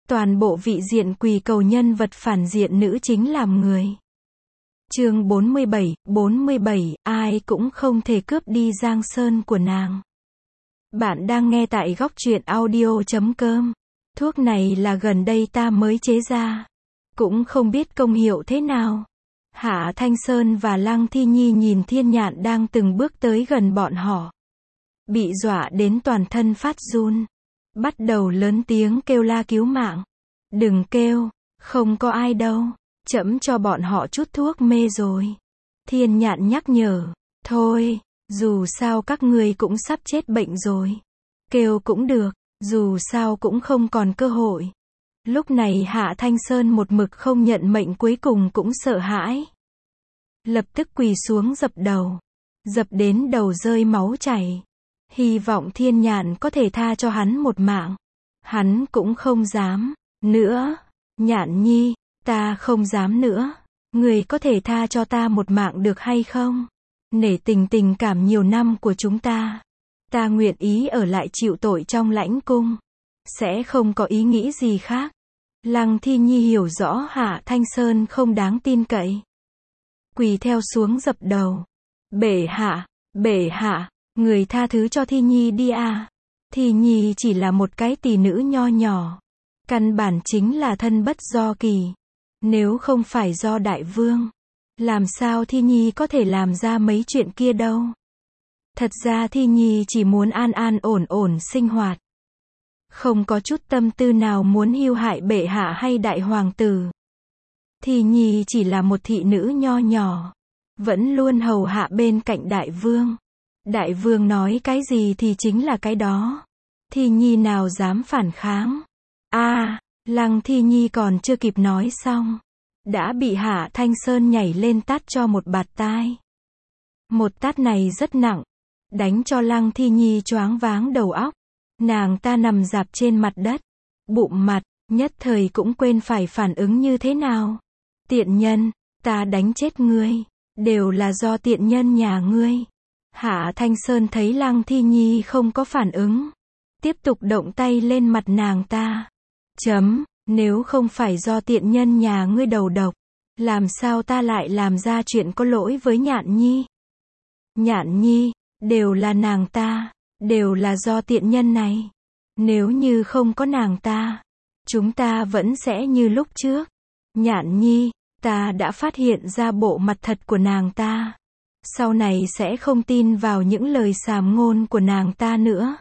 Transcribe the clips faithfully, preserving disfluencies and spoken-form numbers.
Toàn bộ vị diện quỳ cầu nhân vật phản diện nữ chính làm người. Chương bốn mươi bảy, bốn mươi bảy, ai cũng không thể cướp đi Giang Sơn của nàng. Bạn đang nghe tại góc truyện audio chấm com. Thuốc này là gần đây ta mới chế ra. Cũng không biết công hiệu thế nào. Hạ Thanh Sơn và Lăng Thi Nhi nhìn Thiên Nhạn đang từng bước tới gần bọn họ. Bị dọa đến toàn thân phát run. Bắt đầu lớn tiếng kêu la cứu mạng. Đừng kêu, không có ai đâu. Chẫm cho bọn họ chút thuốc mê rồi. Thiên Nhạn nhắc nhở. Thôi, dù sao các ngươi cũng sắp chết bệnh rồi. Kêu cũng được, dù sao cũng không còn cơ hội. Lúc này Hạ Thanh Sơn một mực không nhận mệnh cuối cùng cũng sợ hãi. Lập tức quỳ xuống dập đầu. Dập đến đầu rơi máu chảy. Hy vọng Thiên Nhạn có thể tha cho hắn một mạng. Hắn cũng không dám. Nữa. Nhạn nhi, ta không dám nữa. Người có thể tha cho ta một mạng được hay không? Nể tình tình cảm nhiều năm của chúng ta. Ta nguyện ý ở lại chịu tội trong lãnh cung. Sẽ không có ý nghĩ gì khác. Lăng Thi Nhi hiểu rõ Hạ Thanh Sơn không đáng tin cậy. Quỳ theo xuống dập đầu. Bệ hạ, bệ hạ, người tha thứ cho Thi Nhi đi à. Thi Nhi chỉ là một cái tỷ nữ nho nhỏ. Căn bản chính là thân bất do kỳ. Nếu không phải do đại vương, làm sao Thi Nhi có thể làm ra mấy chuyện kia đâu. Thật ra Thi Nhi chỉ muốn an an ổn ổn sinh hoạt. Không có chút tâm tư nào muốn hưu hại bệ hạ hay đại hoàng tử. Thi Nhi chỉ là một thị nữ nho nhỏ. Vẫn luôn hầu hạ bên cạnh đại vương. Đại vương nói cái gì thì chính là cái đó. Thi Nhi nào dám phản kháng. a à, Lăng Thi Nhi còn chưa kịp nói xong. Đã bị Hạ Thanh Sơn nhảy lên tát cho một bạt tai. Một tát này rất nặng. Đánh cho Lăng Thi Nhi choáng váng đầu óc. Nàng ta nằm rạp trên mặt đất. Bụng mặt, nhất thời cũng quên phải phản ứng như thế nào. Tiện nhân, ta đánh chết ngươi. Đều là do tiện nhân nhà ngươi. Hạ Thanh Sơn thấy Lăng Thi Nhi không có phản ứng. Tiếp tục động tay lên mặt nàng ta. Chấm, nếu không phải do tiện nhân nhà ngươi đầu độc. Làm sao ta lại làm ra chuyện có lỗi với Nhạn Nhi? Nhạn Nhi, đều là nàng ta. Đều là do tiện nhân này. Nếu như không có nàng ta, chúng ta vẫn sẽ như lúc trước. Nhạn Nhi, ta đã phát hiện ra bộ mặt thật của nàng ta. Sau này sẽ không tin vào những lời sàm ngôn của nàng ta nữa.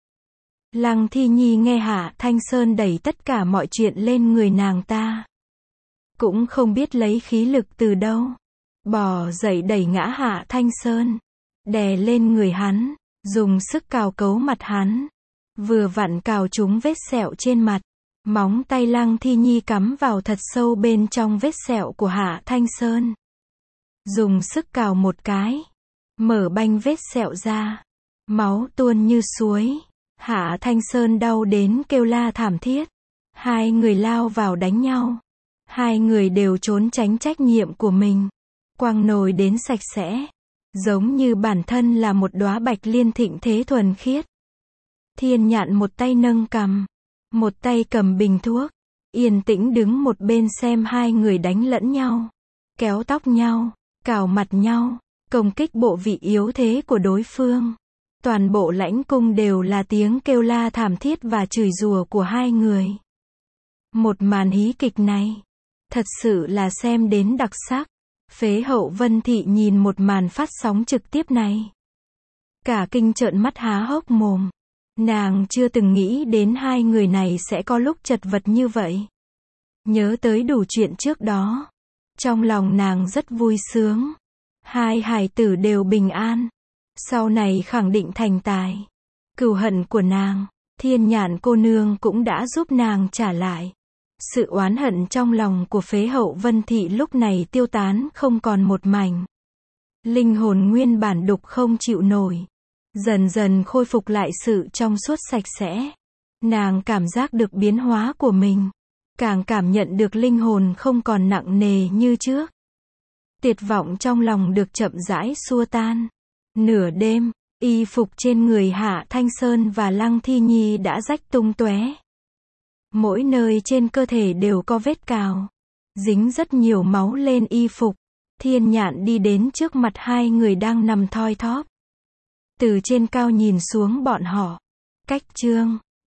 Lăng Thi Nhi nghe Hạ Thanh Sơn đẩy tất cả mọi chuyện lên người nàng ta. Cũng không biết lấy khí lực từ đâu. Bò dậy đẩy ngã Hạ Thanh Sơn. Đè lên người hắn. Dùng sức cào cấu mặt hắn. Vừa vặn cào trúng vết sẹo trên mặt. Móng tay Lăng Thi Nhi cắm vào thật sâu bên trong vết sẹo của Hạ Thanh Sơn. Dùng sức cào một cái. Mở banh vết sẹo ra. Máu tuôn như suối. Hạ Thanh Sơn đau đến kêu la thảm thiết. Hai người lao vào đánh nhau. Hai người đều trốn tránh trách nhiệm của mình. Quăng nồi đến sạch sẽ. Giống như bản thân là một đóa bạch liên thịnh thế thuần khiết. Thiên Nhạn một tay nâng cằm. Một tay cầm bình thuốc. Yên tĩnh đứng một bên xem hai người đánh lẫn nhau. Kéo tóc nhau. Cào mặt nhau. Công kích bộ vị yếu thế của đối phương. Toàn bộ lãnh cung đều là tiếng kêu la thảm thiết và chửi rủa của hai người. Một màn hí kịch này. Thật sự là xem đến đặc sắc. Phế Hậu Vân Thị nhìn một màn phát sóng trực tiếp này. Cả kinh trợn mắt há hốc mồm. Nàng chưa từng nghĩ đến hai người này sẽ có lúc chật vật như vậy. Nhớ tới đủ chuyện trước đó. Trong lòng nàng rất vui sướng. Hai hài tử đều bình an. Sau này khẳng định thành tài. Cừu hận của nàng, Thiên Nhạn cô nương cũng đã giúp nàng trả lại. Sự oán hận trong lòng của Phế Hậu Vân Thị lúc này tiêu tán không còn một mảnh. Linh hồn nguyên bản đục không chịu nổi. Dần dần khôi phục lại sự trong suốt sạch sẽ. Nàng cảm giác được biến hóa của mình. Càng cảm nhận được linh hồn không còn nặng nề như trước. Tuyệt vọng trong lòng được chậm rãi xua tan. Nửa đêm, y phục trên người Hạ Thanh Sơn và Lăng Thi Nhi đã rách tung tóe. Mỗi nơi trên cơ thể đều có vết cào. Dính rất nhiều máu lên y phục. Thiên Nhạn đi đến trước mặt hai người đang nằm thoi thóp. Từ trên cao nhìn xuống bọn họ. Cách Trương